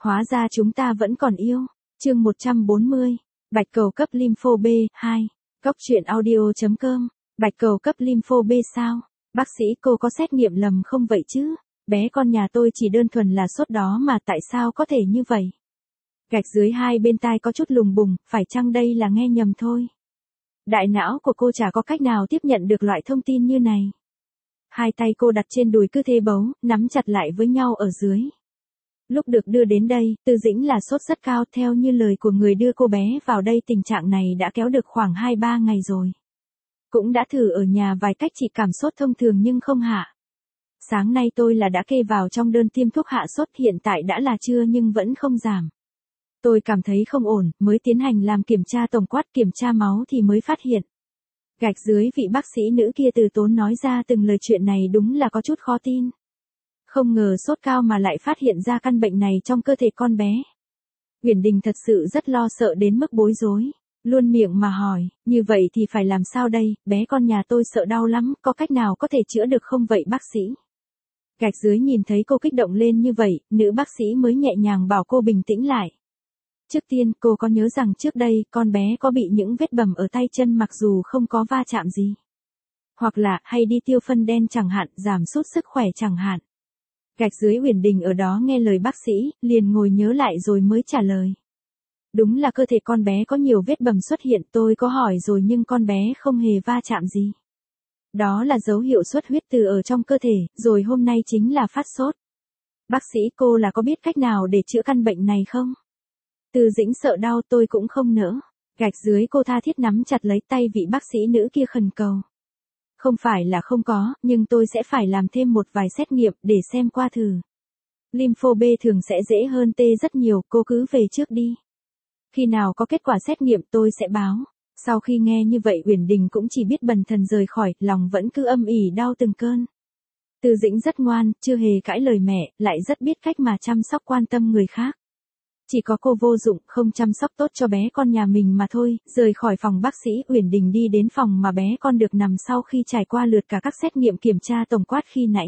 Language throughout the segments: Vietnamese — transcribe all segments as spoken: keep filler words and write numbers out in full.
Hóa ra chúng ta vẫn còn yêu. Chương một trăm bốn mươi. Bạch cầu cấp lympho B, hai. Cốc truyện audio chấm com. Bạch cầu cấp lympho B sao? Bác sĩ cô có xét nghiệm lầm không vậy chứ? Bé con nhà tôi chỉ đơn thuần là sốt đó mà tại sao có thể như vậy? Gạch dưới hai bên tai có chút lùng bùng, phải chăng đây là nghe nhầm thôi? Đại não của cô chả có cách nào tiếp nhận được loại thông tin như này. Hai tay cô đặt trên đùi cứ thế bấu, nắm chặt lại với nhau ở dưới. Lúc được đưa đến đây, Tư Dĩnh là sốt rất cao, theo như lời của người đưa cô bé vào đây tình trạng này đã kéo được khoảng hai ba ngày rồi. Cũng đã thử ở nhà vài cách trị cảm sốt thông thường nhưng không hạ. Sáng nay tôi là đã kê vào trong đơn tiêm thuốc hạ sốt, hiện tại đã là trưa nhưng vẫn không giảm. Tôi cảm thấy không ổn, mới tiến hành làm kiểm tra tổng quát, kiểm tra máu thì mới phát hiện. Gạch dưới vị bác sĩ nữ kia từ tốn nói ra từng lời chuyện này đúng là có chút khó tin. Không ngờ sốt cao mà lại phát hiện ra căn bệnh này trong cơ thể con bé. Uyển Đình thật sự rất lo sợ đến mức bối rối, luôn miệng mà hỏi, như vậy thì phải làm sao đây, bé con nhà tôi sợ đau lắm, có cách nào có thể chữa được không vậy bác sĩ? Gạch dưới nhìn thấy cô kích động lên như vậy, nữ bác sĩ mới nhẹ nhàng bảo cô bình tĩnh lại. Trước tiên, cô có nhớ rằng trước đây, con bé có bị những vết bầm ở tay chân mặc dù không có va chạm gì. Hoặc là, hay đi tiêu phân đen chẳng hạn, giảm sút sức khỏe chẳng hạn. Gạch dưới Uyển Đình ở đó nghe lời bác sĩ, liền ngồi nhớ lại rồi mới trả lời. Đúng là cơ thể con bé có nhiều vết bầm xuất hiện, tôi có hỏi rồi nhưng con bé không hề va chạm gì. Đó là dấu hiệu xuất huyết từ ở trong cơ thể, rồi hôm nay chính là phát sốt. Bác sĩ cô là có biết cách nào để chữa căn bệnh này không? Tư Dĩnh sợ đau, tôi cũng không nỡ. Gạch dưới cô tha thiết nắm chặt lấy tay vị bác sĩ nữ kia khẩn cầu. Không phải là không có, nhưng tôi sẽ phải làm thêm một vài xét nghiệm để xem qua thử. Lympho B thường sẽ dễ hơn T rất nhiều, cô cứ về trước đi. Khi nào có kết quả xét nghiệm tôi sẽ báo. Sau khi nghe như vậy Uyển Đình cũng chỉ biết bần thần rời khỏi, lòng vẫn cứ âm ỉ đau từng cơn. Tư Dĩnh rất ngoan, chưa hề cãi lời mẹ, lại rất biết cách mà chăm sóc quan tâm người khác. Chỉ có cô vô dụng, không chăm sóc tốt cho bé con nhà mình mà thôi. Rời khỏi phòng bác sĩ, Uyển Đình đi đến phòng mà bé con được nằm sau khi trải qua lượt cả các xét nghiệm kiểm tra tổng quát khi nãy.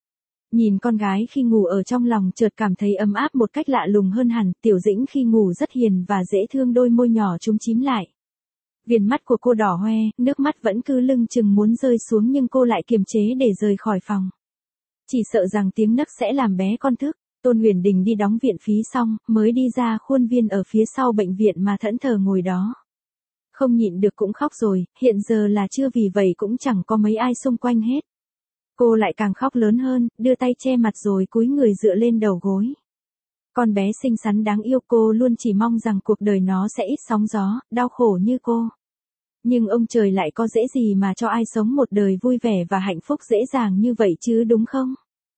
Nhìn con gái khi ngủ ở trong lòng chợt cảm thấy ấm áp một cách lạ lùng hơn hẳn. Tiểu Dĩnh khi ngủ rất hiền và dễ thương, đôi môi nhỏ chúm chím lại. Viền mắt của cô đỏ hoe, nước mắt vẫn cứ lưng chừng muốn rơi xuống nhưng cô lại kiềm chế để rời khỏi phòng. Chỉ sợ rằng tiếng nấc sẽ làm bé con thức. Tôn Uyển Đình đi đóng viện phí xong, mới đi ra khuôn viên ở phía sau bệnh viện mà thẫn thờ ngồi đó. Không nhịn được cũng khóc rồi, hiện giờ là trưa vì vậy cũng chẳng có mấy ai xung quanh hết. Cô lại càng khóc lớn hơn, đưa tay che mặt rồi cúi người dựa lên đầu gối. Con bé xinh xắn đáng yêu, cô luôn chỉ mong rằng cuộc đời nó sẽ ít sóng gió, đau khổ như cô. Nhưng ông trời lại có dễ gì mà cho ai sống một đời vui vẻ và hạnh phúc dễ dàng như vậy chứ đúng không?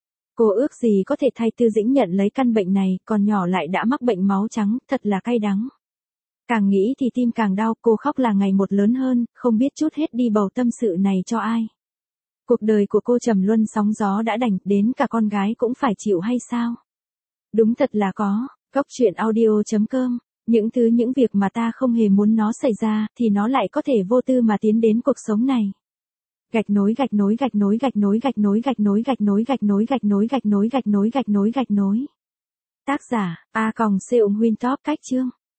Cô ước gì có thể thay Tư Dĩnh nhận lấy căn bệnh này, còn nhỏ lại đã mắc bệnh máu trắng, thật là cay đắng. Càng nghĩ thì tim càng đau, cô khóc là ngày một lớn hơn, không biết trút hết đi bầu tâm sự này cho ai. Cuộc đời của cô trầm luân sóng gió đã đành, đến cả con gái cũng phải chịu hay sao? Đúng thật là có. Cốc truyện audio chấm com. Những thứ những việc mà ta không hề muốn nó xảy ra, thì nó lại có thể vô tư mà tiến đến cuộc sống này. Gạch nối gạch nối gạch nối gạch nối gạch nối gạch nối gạch nối gạch nối gạch nối gạch nối gạch nối gạch nối gạch nối. Tác giả, A Còng C ủng Win Top cách chương.